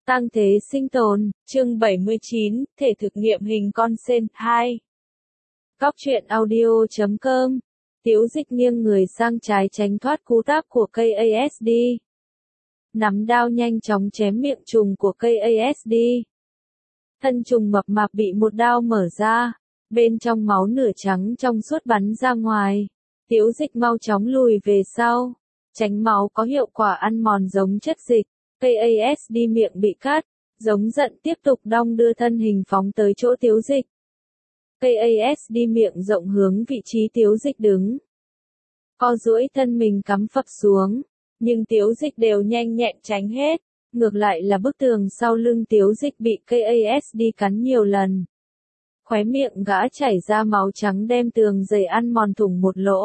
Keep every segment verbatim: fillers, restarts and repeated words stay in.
Tăng thế sinh tồn, chương bảy mươi chín, thể thực nghiệm hình con sen, hai. Góc truyện audio chấm com. Tiếu Dịch nghiêng người sang trái tránh thoát cú táp của cây a ét đê. Nắm đao nhanh chóng chém miệng trùng của cây a ét đê. Thân trùng mập mạp bị một đao mở ra, bên trong máu nửa trắng trong suốt bắn ra ngoài. Tiếu Dịch mau chóng lùi về sau, tránh máu có hiệu quả ăn mòn giống chất dịch. Cây a ét đê miệng bị cắt, giống giận tiếp tục đong đưa thân hình phóng tới chỗ Tiếu Dịch. Cây a ét đê miệng rộng hướng vị trí Tiếu Dịch đứng. Co duỗi thân mình cắm phập xuống, nhưng Tiếu Dịch đều nhanh nhẹn tránh hết, ngược lại là bức tường sau lưng Tiếu Dịch bị cây a ét đê cắn nhiều lần. Khóe miệng gã chảy ra máu trắng đem tường dày ăn mòn thủng một lỗ.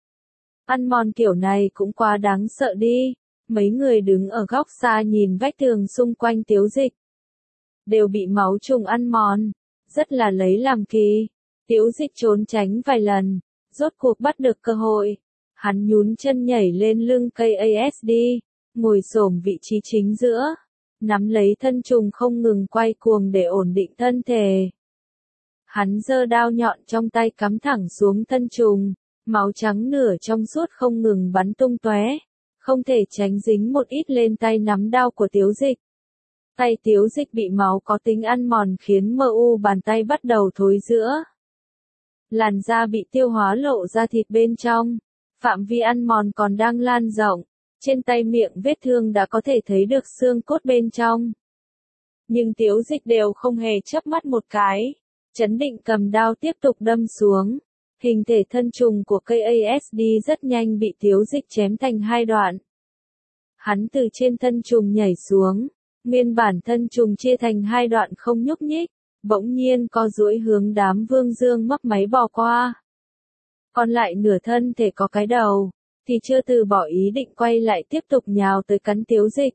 Ăn mòn kiểu này cũng quá đáng sợ đi. Mấy người đứng ở góc xa nhìn vách tường xung quanh Tiếu Dịch. Đều bị máu trùng ăn mòn, rất là lấy làm kỳ. Tiếu Dịch trốn tránh vài lần, rốt cuộc bắt được cơ hội. Hắn nhún chân nhảy lên lưng cây a ét đê, ngồi xổm vị trí chính giữa, nắm lấy thân trùng không ngừng quay cuồng để ổn định thân thể. Hắn giơ đao nhọn trong tay cắm thẳng xuống thân trùng, máu trắng nửa trong suốt không ngừng bắn tung tóe. Không thể tránh dính một ít lên tay nắm đao của Tiếu Dịch. Tay Tiếu Dịch bị máu có tính ăn mòn khiến mờ u bàn tay bắt đầu thối rữa. Làn da bị tiêu hóa lộ ra thịt bên trong, phạm vi ăn mòn còn đang lan rộng, trên tay miệng vết thương đã có thể thấy được xương cốt bên trong. Nhưng Tiếu Dịch đều không hề chớp mắt một cái, trấn định cầm đao tiếp tục đâm xuống. Hình thể thân trùng của cây a ét đê rất nhanh bị Tiếu Dịch chém thành hai đoạn. Hắn từ trên thân trùng nhảy xuống, nguyên bản thân trùng chia thành hai đoạn không nhúc nhích, bỗng nhiên co duỗi hướng đám Vương Dương mấp máy bò qua. Còn lại nửa thân thể có cái đầu, thì chưa từ bỏ ý định quay lại tiếp tục nhào tới cắn Tiếu Dịch.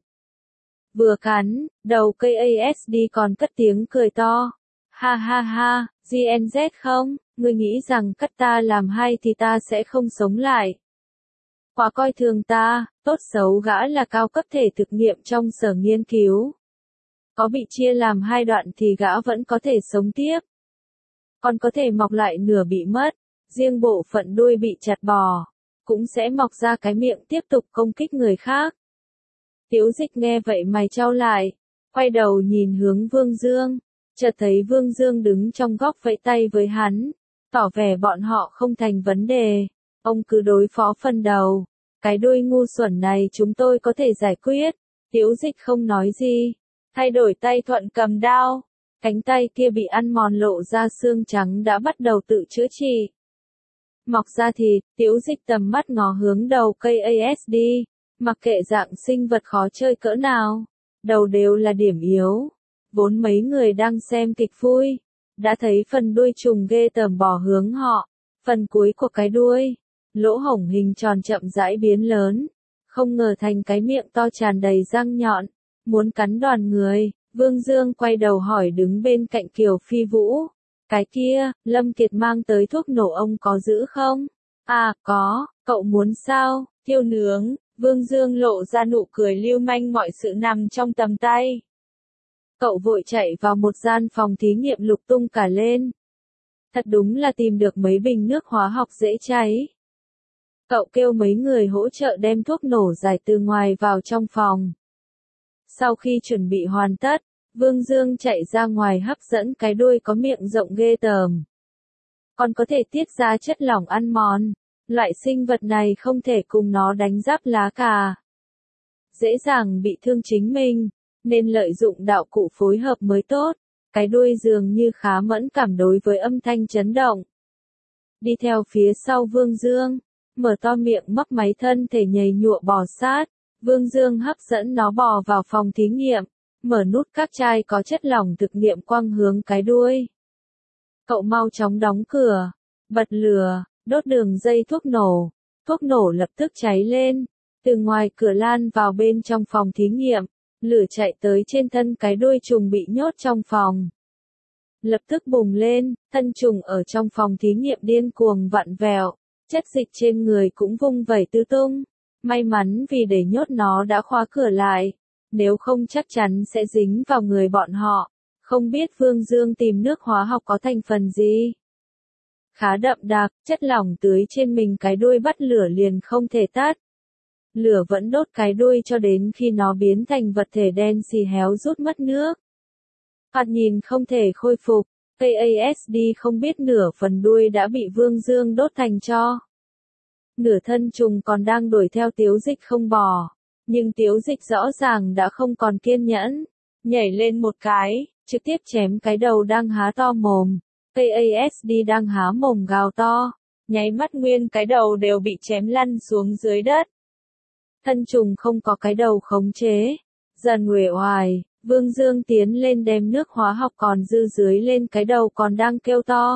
Vừa cắn, đầu cây a ét đê còn cất tiếng cười to. Ha ha ha, giê en dét không? Ngươi nghĩ rằng cắt ta làm hay thì ta sẽ không sống lại. Quá coi thường ta, tốt xấu gã là cao cấp thể thực nghiệm trong sở nghiên cứu. Có bị chia làm hai đoạn thì gã vẫn có thể sống tiếp. Còn có thể mọc lại nửa bị mất, riêng bộ phận đuôi bị chặt bỏ, cũng sẽ mọc ra cái miệng tiếp tục công kích người khác. Tiếu Dịch nghe vậy mày chau lại, quay đầu nhìn hướng Vương Dương, chợt thấy Vương Dương đứng trong góc vẫy tay với hắn. Tỏ vẻ bọn họ không thành vấn đề, ông cứ đối phó phần đầu, cái đuôi ngu xuẩn này chúng tôi có thể giải quyết. Tiếu Dịch không nói gì, thay đổi tay thuận cầm đao, cánh tay kia bị ăn mòn lộ ra xương trắng đã bắt đầu tự chữa trị. Mọc ra thịt, Tiếu Dịch tầm mắt ngó hướng đầu cây a ét đê, mặc kệ dạng sinh vật khó chơi cỡ nào, đầu đều là điểm yếu. Vốn mấy người đang xem kịch vui, đã thấy phần đuôi trùng ghê tởm bò hướng họ, phần cuối của cái đuôi, lỗ hổng hình tròn chậm rãi biến lớn, không ngờ thành cái miệng to tràn đầy răng nhọn, muốn cắn đoàn người. Vương Dương quay đầu hỏi đứng bên cạnh Kiều Phi Vũ, cái kia, Lâm Kiệt mang tới thuốc nổ ông có giữ không? À, có, cậu muốn sao? Thiêu nướng. Vương Dương lộ ra nụ cười lưu manh, mọi sự nằm trong tầm tay. Cậu vội chạy vào một gian phòng thí nghiệm lục tung cả lên. Thật đúng là tìm được mấy bình nước hóa học dễ cháy. Cậu kêu mấy người hỗ trợ đem thuốc nổ giải từ ngoài vào trong phòng. Sau khi chuẩn bị hoàn tất, Vương Dương chạy ra ngoài hấp dẫn cái đuôi có miệng rộng ghê tởm. Còn có thể tiết ra chất lỏng ăn mòn. Loại sinh vật này không thể cùng nó đánh giáp lá cà. Dễ dàng bị thương chính mình. Nên lợi dụng đạo cụ phối hợp mới tốt. Cái đuôi dường như khá mẫn cảm đối với âm thanh chấn động. Đi theo phía sau Vương Dương, mở to miệng mấp máy thân thể nhầy nhụa bò sát. Vương Dương hấp dẫn nó bò vào phòng thí nghiệm, mở nút các chai có chất lỏng thực nghiệm quăng hướng cái đuôi. Cậu mau chóng đóng cửa, bật lửa, đốt đường dây thuốc nổ. Thuốc nổ lập tức cháy lên, từ ngoài cửa lan vào bên trong phòng thí nghiệm. Lửa chạy tới trên thân cái đuôi trùng bị nhốt trong phòng. Lập tức bùng lên, thân trùng ở trong phòng thí nghiệm điên cuồng vặn vẹo, chất dịch trên người cũng vung vẩy tứ tung. May mắn vì để nhốt nó đã khóa cửa lại, nếu không chắc chắn sẽ dính vào người bọn họ. Không biết Vương Dương tìm nước hóa học có thành phần gì? Khá đậm đặc, chất lỏng tưới trên mình cái đuôi bắt lửa liền không thể tắt. Lửa vẫn đốt cái đuôi cho đến khi nó biến thành vật thể đen xì héo rút mất nước. Thoạt nhìn không thể khôi phục, ca ét đê không biết nửa phần đuôi đã bị Vương Dương đốt thành tro. Nửa thân trùng còn đang đuổi theo Tiếu Dịch không bỏ, nhưng Tiếu Dịch rõ ràng đã không còn kiên nhẫn, nhảy lên một cái, trực tiếp chém cái đầu đang há to mồm. ca ét đê đang há mồm gào to, nháy mắt nguyên cái đầu đều bị chém lăn xuống dưới đất. Thân trùng không có cái đầu khống chế, dần uể oải, Vương Dương tiến lên đem nước hóa học còn dư dưới lên cái đầu còn đang kêu to.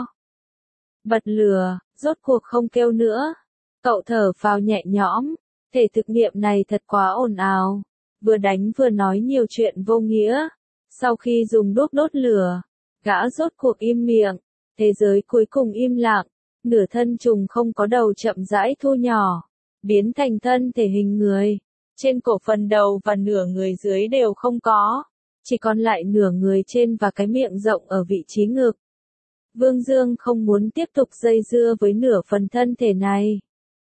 Bật lửa, rốt cuộc không kêu nữa. Cậu thở phào nhẹ nhõm, thể thực nghiệm này thật quá ồn ào, vừa đánh vừa nói nhiều chuyện vô nghĩa. Sau khi dùng đuốc đốt lửa, gã rốt cuộc im miệng, thế giới cuối cùng im lặng, nửa thân trùng không có đầu chậm rãi thu nhỏ, biến thành thân thể hình người. Trên cổ phần đầu và nửa người dưới đều không có, chỉ còn lại nửa người trên và cái miệng rộng ở vị trí ngực. Vương Dương không muốn tiếp tục dây dưa với nửa phần thân thể này.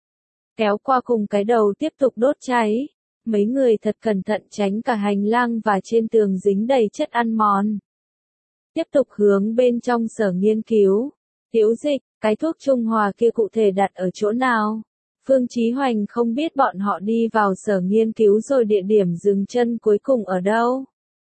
Kéo qua cùng cái đầu tiếp tục đốt cháy. Mấy người thật cẩn thận tránh cả hành lang và trên tường dính đầy chất ăn mòn. Tiếp tục hướng bên trong sở nghiên cứu. Tiếu Dịch, cái thuốc trung hòa kia cụ thể đặt ở chỗ nào? Phương Chí Hoành không biết bọn họ đi vào sở nghiên cứu rồi địa điểm dừng chân cuối cùng ở đâu.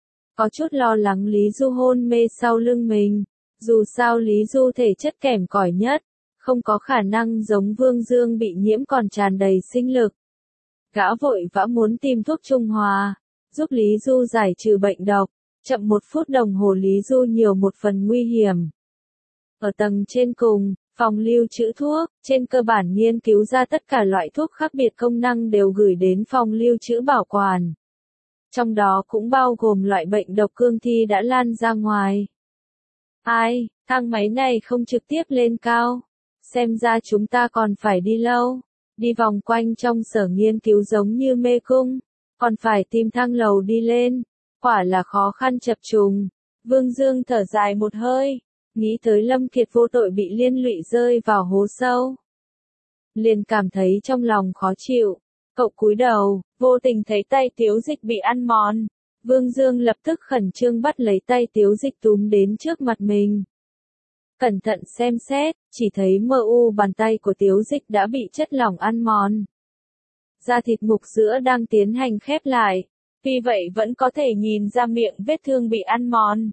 Có chút lo lắng Lý Du hôn mê sau lưng mình. Dù sao Lý Du thể chất kém cỏi nhất, không có khả năng giống Vương Dương bị nhiễm còn tràn đầy sinh lực. Gã vội vã muốn tìm thuốc trung hòa, giúp Lý Du giải trừ bệnh độc, chậm một phút đồng hồ Lý Du nhiều một phần nguy hiểm. Ở tầng trên cùng, phòng lưu trữ thuốc, trên cơ bản nghiên cứu ra tất cả loại thuốc khác biệt công năng đều gửi đến phòng lưu trữ bảo quản. Trong đó cũng bao gồm loại bệnh độc cương thi đã lan ra ngoài. Ai, thang máy này không trực tiếp lên cao. Xem ra chúng ta còn phải đi lâu. Đi vòng quanh trong sở nghiên cứu giống như mê cung. Còn phải tìm thang lầu đi lên. Quả là khó khăn chập trùng. Vương Dương thở dài một hơi. Nghĩ tới Lâm Kiệt vô tội bị liên lụy rơi vào hố sâu. Liền cảm thấy trong lòng khó chịu. Cậu cúi đầu, vô tình thấy tay Tiếu Dịch bị ăn mòn. Vương Dương lập tức khẩn trương bắt lấy tay Tiếu Dịch túm đến trước mặt mình. Cẩn thận xem xét, chỉ thấy mờ u bàn tay của Tiếu Dịch đã bị chất lỏng ăn mòn. Da thịt mục giữa đang tiến hành khép lại, tuy vậy vẫn có thể nhìn ra miệng vết thương bị ăn mòn.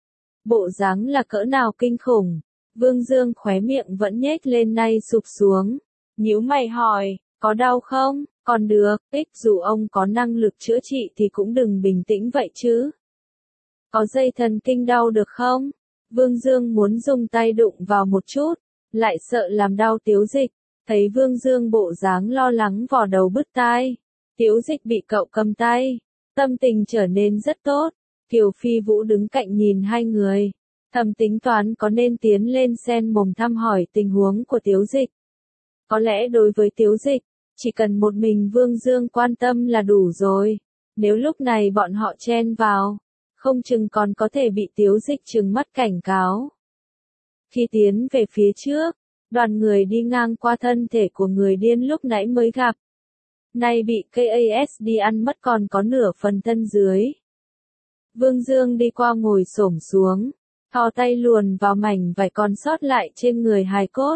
Bộ dáng là cỡ nào kinh khủng, Vương Dương khóe miệng vẫn nhếch lên nay sụp xuống. Nhíu mày hỏi, có đau không? Còn được, ích dù ông có năng lực chữa trị thì cũng đừng bình tĩnh vậy chứ. Có dây thần kinh đau được không? Vương Dương muốn dùng tay đụng vào một chút, lại sợ làm đau Tiếu Dịch. Thấy Vương Dương bộ dáng lo lắng vò đầu bứt tai. Tiếu Dịch bị cậu cầm tay, tâm tình trở nên rất tốt. Kiều Phi Vũ đứng cạnh nhìn hai người, thầm tính toán có nên tiến lên xen mồm thăm hỏi tình huống của Tiếu Dịch. Có lẽ đối với Tiếu Dịch, chỉ cần một mình Vương Dương quan tâm là đủ rồi. Nếu lúc này bọn họ chen vào, không chừng còn có thể bị Tiếu Dịch trừng mắt cảnh cáo. Khi tiến về phía trước, đoàn người đi ngang qua thân thể của người điên lúc nãy mới gặp. Nay bị ca ét đê ăn mất còn có nửa phần thân dưới. Vương Dương đi qua ngồi xổm xuống, thò tay luồn vào mảnh vải còn sót lại trên người hài cốt.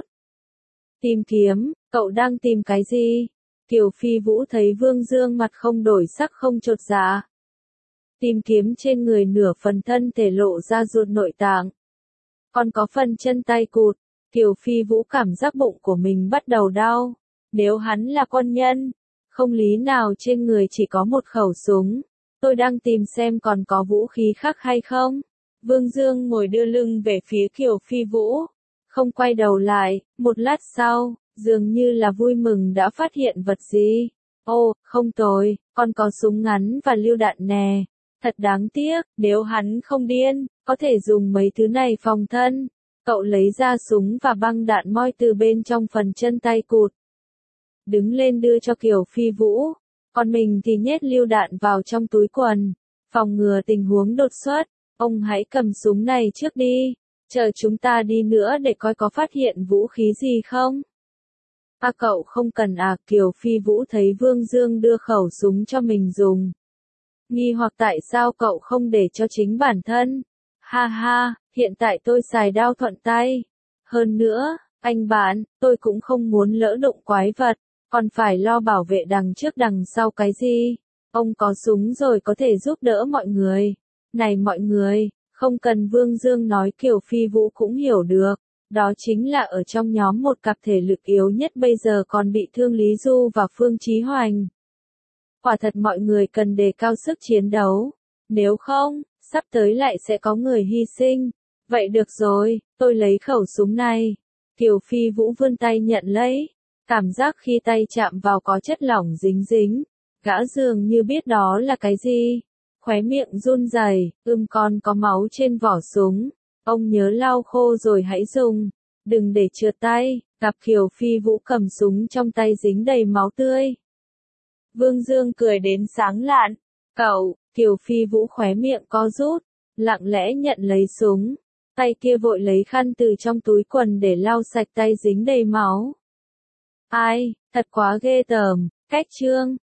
Tìm kiếm, cậu đang tìm cái gì? Kiều Phi Vũ thấy Vương Dương mặt không đổi sắc không chột dạ. Tìm kiếm trên người nửa phần thân thể lộ ra ruột nội tạng. Còn có phần chân tay cụt, Kiều Phi Vũ cảm giác bụng của mình bắt đầu đau. Nếu hắn là quân nhân, không lý nào trên người chỉ có một khẩu súng. Tôi đang tìm xem còn có vũ khí khác hay không. Vương Dương ngồi đưa lưng về phía Kiều Phi Vũ, không quay đầu lại. Một lát sau, dường như là vui mừng đã phát hiện vật gì. Ồ, không tồi, còn có súng ngắn và lựu đạn nè. Thật đáng tiếc, nếu hắn không điên, có thể dùng mấy thứ này phòng thân. Cậu lấy ra súng và băng đạn moi từ bên trong phần chân tay cụt. Đứng lên đưa cho Kiều Phi Vũ. còn mình thì nhét lựu đạn vào trong túi quần, phòng ngừa tình huống đột xuất. Ông hãy cầm súng này trước đi, chờ chúng ta đi nữa để coi có phát hiện vũ khí gì không. À cậu không cần à, Kiều Phi Vũ thấy Vương Dương đưa khẩu súng cho mình dùng. Nghi hoặc tại sao cậu không để cho chính bản thân. Ha ha, hiện tại tôi xài đao thuận tay. Hơn nữa, anh bạn, tôi cũng không muốn lỡ đụng quái vật, còn phải lo bảo vệ đằng trước đằng sau cái gì. Ông có súng rồi có thể giúp đỡ mọi người. Này mọi người, không cần Vương Dương nói Kiều Phi Vũ cũng hiểu được. Đó chính là ở trong nhóm một cặp thể lực yếu nhất bây giờ còn bị thương Lý Du và Phương Chí Hoành. Quả thật mọi người cần đề cao sức chiến đấu. Nếu không, sắp tới lại sẽ có người hy sinh. Vậy được rồi, tôi lấy khẩu súng này. Kiều Phi Vũ vươn tay nhận lấy. Cảm giác khi tay chạm vào có chất lỏng dính dính. Gã dường như biết đó là cái gì. Khóe miệng run rẩy, ưm con có máu trên vỏ súng. Ông nhớ lau khô rồi hãy dùng. Đừng để trượt tay. Gặp Kiều Phi Vũ cầm súng trong tay dính đầy máu tươi. Vương Dương cười đến sáng lạn. Cậu, Kiều Phi Vũ khóe miệng co rút. Lặng lẽ nhận lấy súng. Tay kia vội lấy khăn từ trong túi quần để lau sạch tay dính đầy máu. Ai, thật quá ghê tởm. Cách chương.